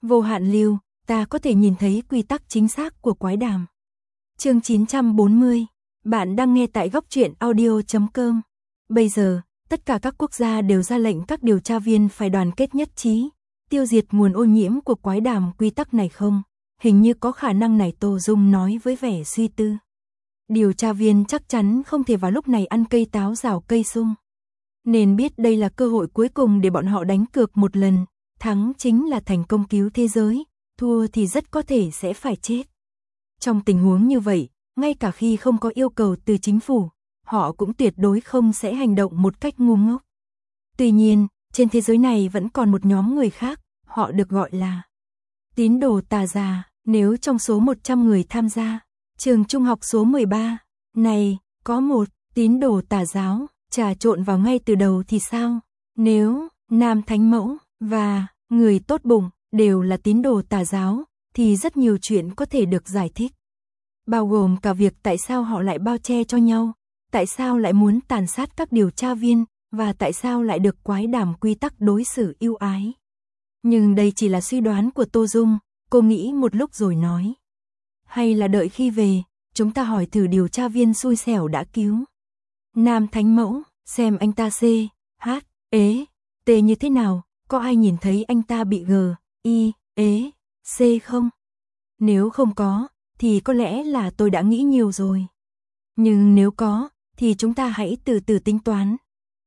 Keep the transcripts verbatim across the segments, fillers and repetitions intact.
Vô hạn lưu, ta có thể nhìn thấy quy tắc chính xác của quái đàm. Chương chín trăm bốn mươi, bạn đang nghe tại góc truyện audio chấm com. Bây giờ, tất cả các quốc gia đều ra lệnh các điều tra viên phải đoàn kết nhất trí, tiêu diệt nguồn ô nhiễm của quái đàm quy tắc này không? Hình như có khả năng này, Tô Dung nói với vẻ suy tư. Điều tra viên chắc chắn không thể vào lúc này ăn cây táo rào cây sung. Nên biết đây là cơ hội cuối cùng để bọn họ đánh cược một lần, thắng chính là thành công cứu thế giới, thua thì rất có thể sẽ phải chết. Trong tình huống như vậy, ngay cả khi không có yêu cầu từ chính phủ, họ cũng tuyệt đối không sẽ hành động một cách ngu ngốc. Tuy nhiên, trên thế giới này vẫn còn một nhóm người khác, họ được gọi là tín đồ tà già. Nếu trong số một trăm người tham gia trường trung học số mười ba này có một tín đồ tà giáo trà trộn vào ngay từ đầu thì sao? Nếu nam thánh mẫu và người tốt bụng đều là tín đồ tà giáo thì rất nhiều chuyện có thể được giải thích. Bao gồm cả việc tại sao họ lại bao che cho nhau, tại sao lại muốn tàn sát các điều tra viên, và tại sao lại được quái đàm quy tắc đối xử ưu ái. Nhưng đây chỉ là suy đoán của Tô Dung, cô nghĩ một lúc rồi nói. Hay là đợi khi về, chúng ta hỏi thử điều tra viên xui xẻo đã cứu nam thánh mẫu, xem anh ta C, H, ế, T như thế nào, có ai nhìn thấy anh ta bị G, I, ế, C không? Nếu không có, thì có lẽ là tôi đã nghĩ nhiều rồi. Nhưng nếu có, thì chúng ta hãy từ từ tính toán.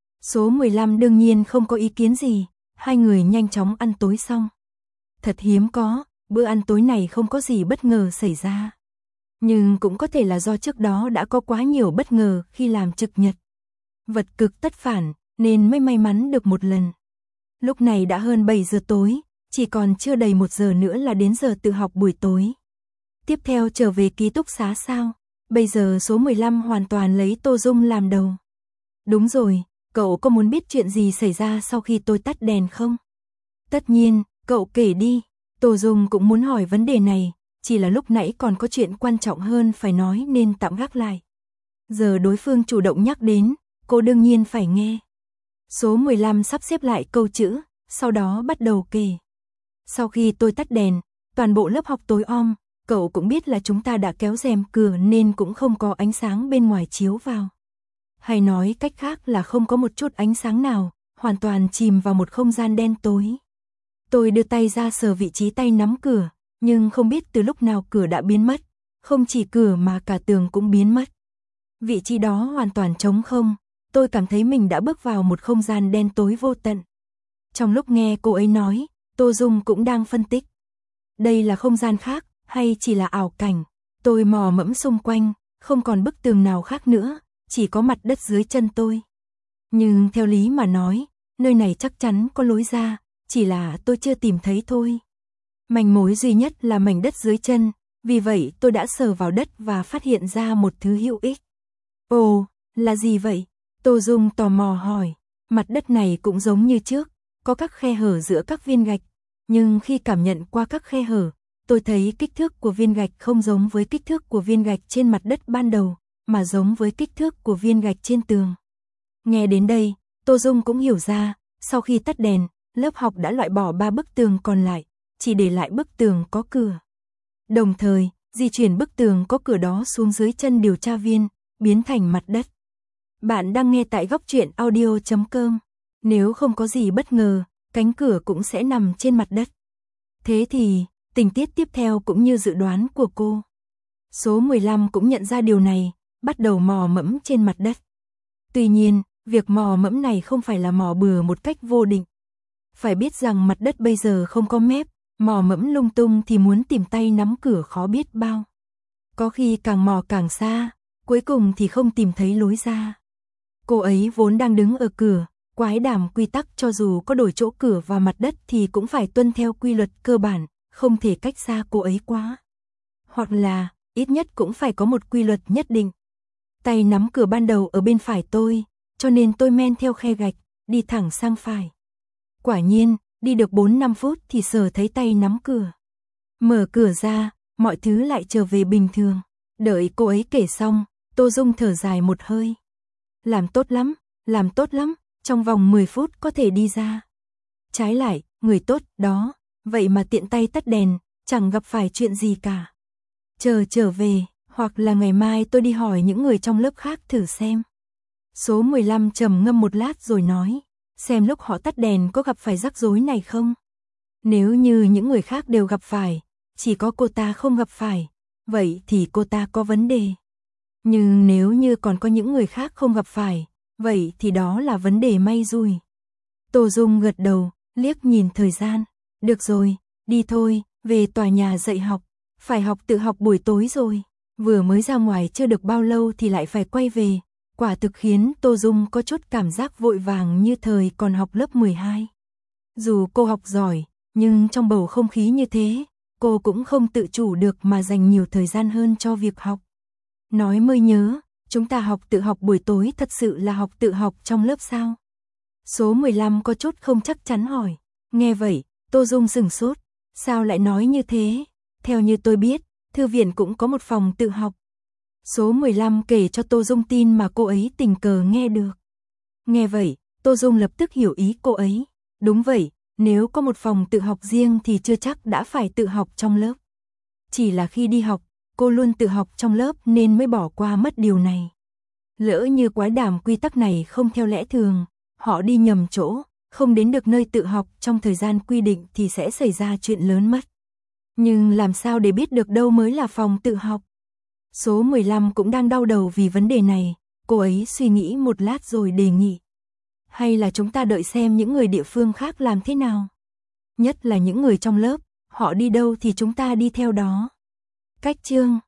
Số mười lăm đương nhiên không có ý kiến gì, hai người nhanh chóng ăn tối xong. Thật hiếm có, bữa ăn tối này không có gì bất ngờ xảy ra. Nhưng cũng có thể là do trước đó đã có quá nhiều bất ngờ khi làm trực nhật. Vật cực tất phản, nên mới may mắn được một lần. Lúc này đã hơn bảy giờ tối, chỉ còn chưa đầy một giờ nữa là đến giờ tự học buổi tối. Tiếp theo trở về ký túc xá sao? Bây giờ số mười lăm hoàn toàn lấy Tô Dung làm đầu. Đúng rồi, cậu có muốn biết chuyện gì xảy ra sau khi tôi tắt đèn không? Tất nhiên, cậu kể đi. Tô Dung cũng muốn hỏi vấn đề này, chỉ là lúc nãy còn có chuyện quan trọng hơn phải nói nên tạm gác lại. Giờ đối phương chủ động nhắc đến, cô đương nhiên phải nghe. Số mười lăm sắp xếp lại câu chữ, sau đó bắt đầu kể. Sau khi tôi tắt đèn, toàn bộ lớp học tối om, cậu cũng biết là chúng ta đã kéo rèm cửa nên cũng không có ánh sáng bên ngoài chiếu vào. Hay nói cách khác là không có một chút ánh sáng nào, hoàn toàn chìm vào một không gian đen tối. Tôi đưa tay ra sờ vị trí tay nắm cửa, nhưng không biết từ lúc nào cửa đã biến mất, không chỉ cửa mà cả tường cũng biến mất. Vị trí đó hoàn toàn trống không, tôi cảm thấy mình đã bước vào một không gian đen tối vô tận. Trong lúc nghe cô ấy nói, Tô Dung cũng đang phân tích. Đây là không gian khác, hay chỉ là ảo cảnh? Tôi mò mẫm xung quanh, không còn bức tường nào khác nữa, chỉ có mặt đất dưới chân tôi. Nhưng theo lý mà nói, nơi này chắc chắn có lối ra, chỉ là tôi chưa tìm thấy thôi. Manh mối duy nhất là mảnh đất dưới chân, vì vậy tôi đã sờ vào đất và phát hiện ra một thứ hữu ích. Ồ, là gì vậy? Tô Dung tò mò hỏi. Mặt đất này cũng giống như trước, có các khe hở giữa các viên gạch, nhưng khi cảm nhận qua các khe hở, tôi thấy kích thước của viên gạch không giống với kích thước của viên gạch trên mặt đất ban đầu, mà giống với kích thước của viên gạch trên tường. Nghe đến đây, Tô Dung cũng hiểu ra, sau khi tắt đèn, lớp học đã loại bỏ ba bức tường còn lại, chỉ để lại bức tường có cửa. Đồng thời, di chuyển bức tường có cửa đó xuống dưới chân điều tra viên, biến thành mặt đất. Bạn đang nghe tại góc truyện audio chấm com. Nếu không có gì bất ngờ, cánh cửa cũng sẽ nằm trên mặt đất. Thế thì, tình tiết tiếp theo cũng như dự đoán của cô. Số mười lăm cũng nhận ra điều này, bắt đầu mò mẫm trên mặt đất. Tuy nhiên, việc mò mẫm này không phải là mò bừa một cách vô định. Phải biết rằng mặt đất bây giờ không có mép, mò mẫm lung tung thì muốn tìm tay nắm cửa khó biết bao. Có khi càng mò càng xa, cuối cùng thì không tìm thấy lối ra. Cô ấy vốn đang đứng ở cửa, quái đàm quy tắc cho dù có đổi chỗ cửa và mặt đất thì cũng phải tuân theo quy luật cơ bản, không thể cách xa cô ấy quá. Hoặc là, ít nhất cũng phải có một quy luật nhất định. Tay nắm cửa ban đầu ở bên phải tôi, cho nên tôi men theo khe gạch, đi thẳng sang phải. Quả nhiên, đi được bốn năm phút thì sờ thấy tay nắm cửa. Mở cửa ra, mọi thứ lại trở về bình thường. Đợi cô ấy kể xong, Tô Dung thở dài một hơi. Làm tốt lắm, làm tốt lắm, trong vòng mười phút có thể đi ra. Trái lại, người tốt đó, vậy mà tiện tay tắt đèn, chẳng gặp phải chuyện gì cả. Chờ trở về, hoặc là ngày mai tôi đi hỏi những người trong lớp khác thử xem. Số mười lăm trầm ngâm một lát rồi nói, xem lúc họ tắt đèn có gặp phải rắc rối này không? Nếu như những người khác đều gặp phải, chỉ có cô ta không gặp phải, vậy thì cô ta có vấn đề. Nhưng nếu như còn có những người khác không gặp phải, vậy thì đó là vấn đề may rủi. Tô Dung gật đầu, liếc nhìn thời gian. Được rồi, đi thôi, về tòa nhà dạy học. Phải học tự học buổi tối rồi. Vừa mới ra ngoài chưa được bao lâu thì lại phải quay về. Quả thực khiến Tô Dung có chút cảm giác vội vàng như thời còn học lớp mười hai. Dù cô học giỏi, nhưng trong bầu không khí như thế, cô cũng không tự chủ được mà dành nhiều thời gian hơn cho việc học. Nói mới nhớ, chúng ta học tự học buổi tối thật sự là học tự học trong lớp sao? Số mười lăm có chút không chắc chắn hỏi. Nghe vậy, Tô Dung sửng sốt. Sao lại nói như thế? Theo như tôi biết, thư viện cũng có một phòng tự học. Số mười lăm kể cho Tô Dung tin mà cô ấy tình cờ nghe được. Nghe vậy, Tô Dung lập tức hiểu ý cô ấy. Đúng vậy, nếu có một phòng tự học riêng thì chưa chắc đã phải tự học trong lớp. Chỉ là khi đi học, cô luôn tự học trong lớp nên mới bỏ qua mất điều này. Lỡ như quái đàm quy tắc này không theo lẽ thường, họ đi nhầm chỗ, không đến được nơi tự học trong thời gian quy định thì sẽ xảy ra chuyện lớn mất. Nhưng làm sao để biết được đâu mới là phòng tự học? Số mười lăm cũng đang đau đầu vì vấn đề này, cô ấy suy nghĩ một lát rồi đề nghị. Hay là chúng ta đợi xem những người địa phương khác làm thế nào? Nhất là những người trong lớp, họ đi đâu thì chúng ta đi theo đó. Cách chương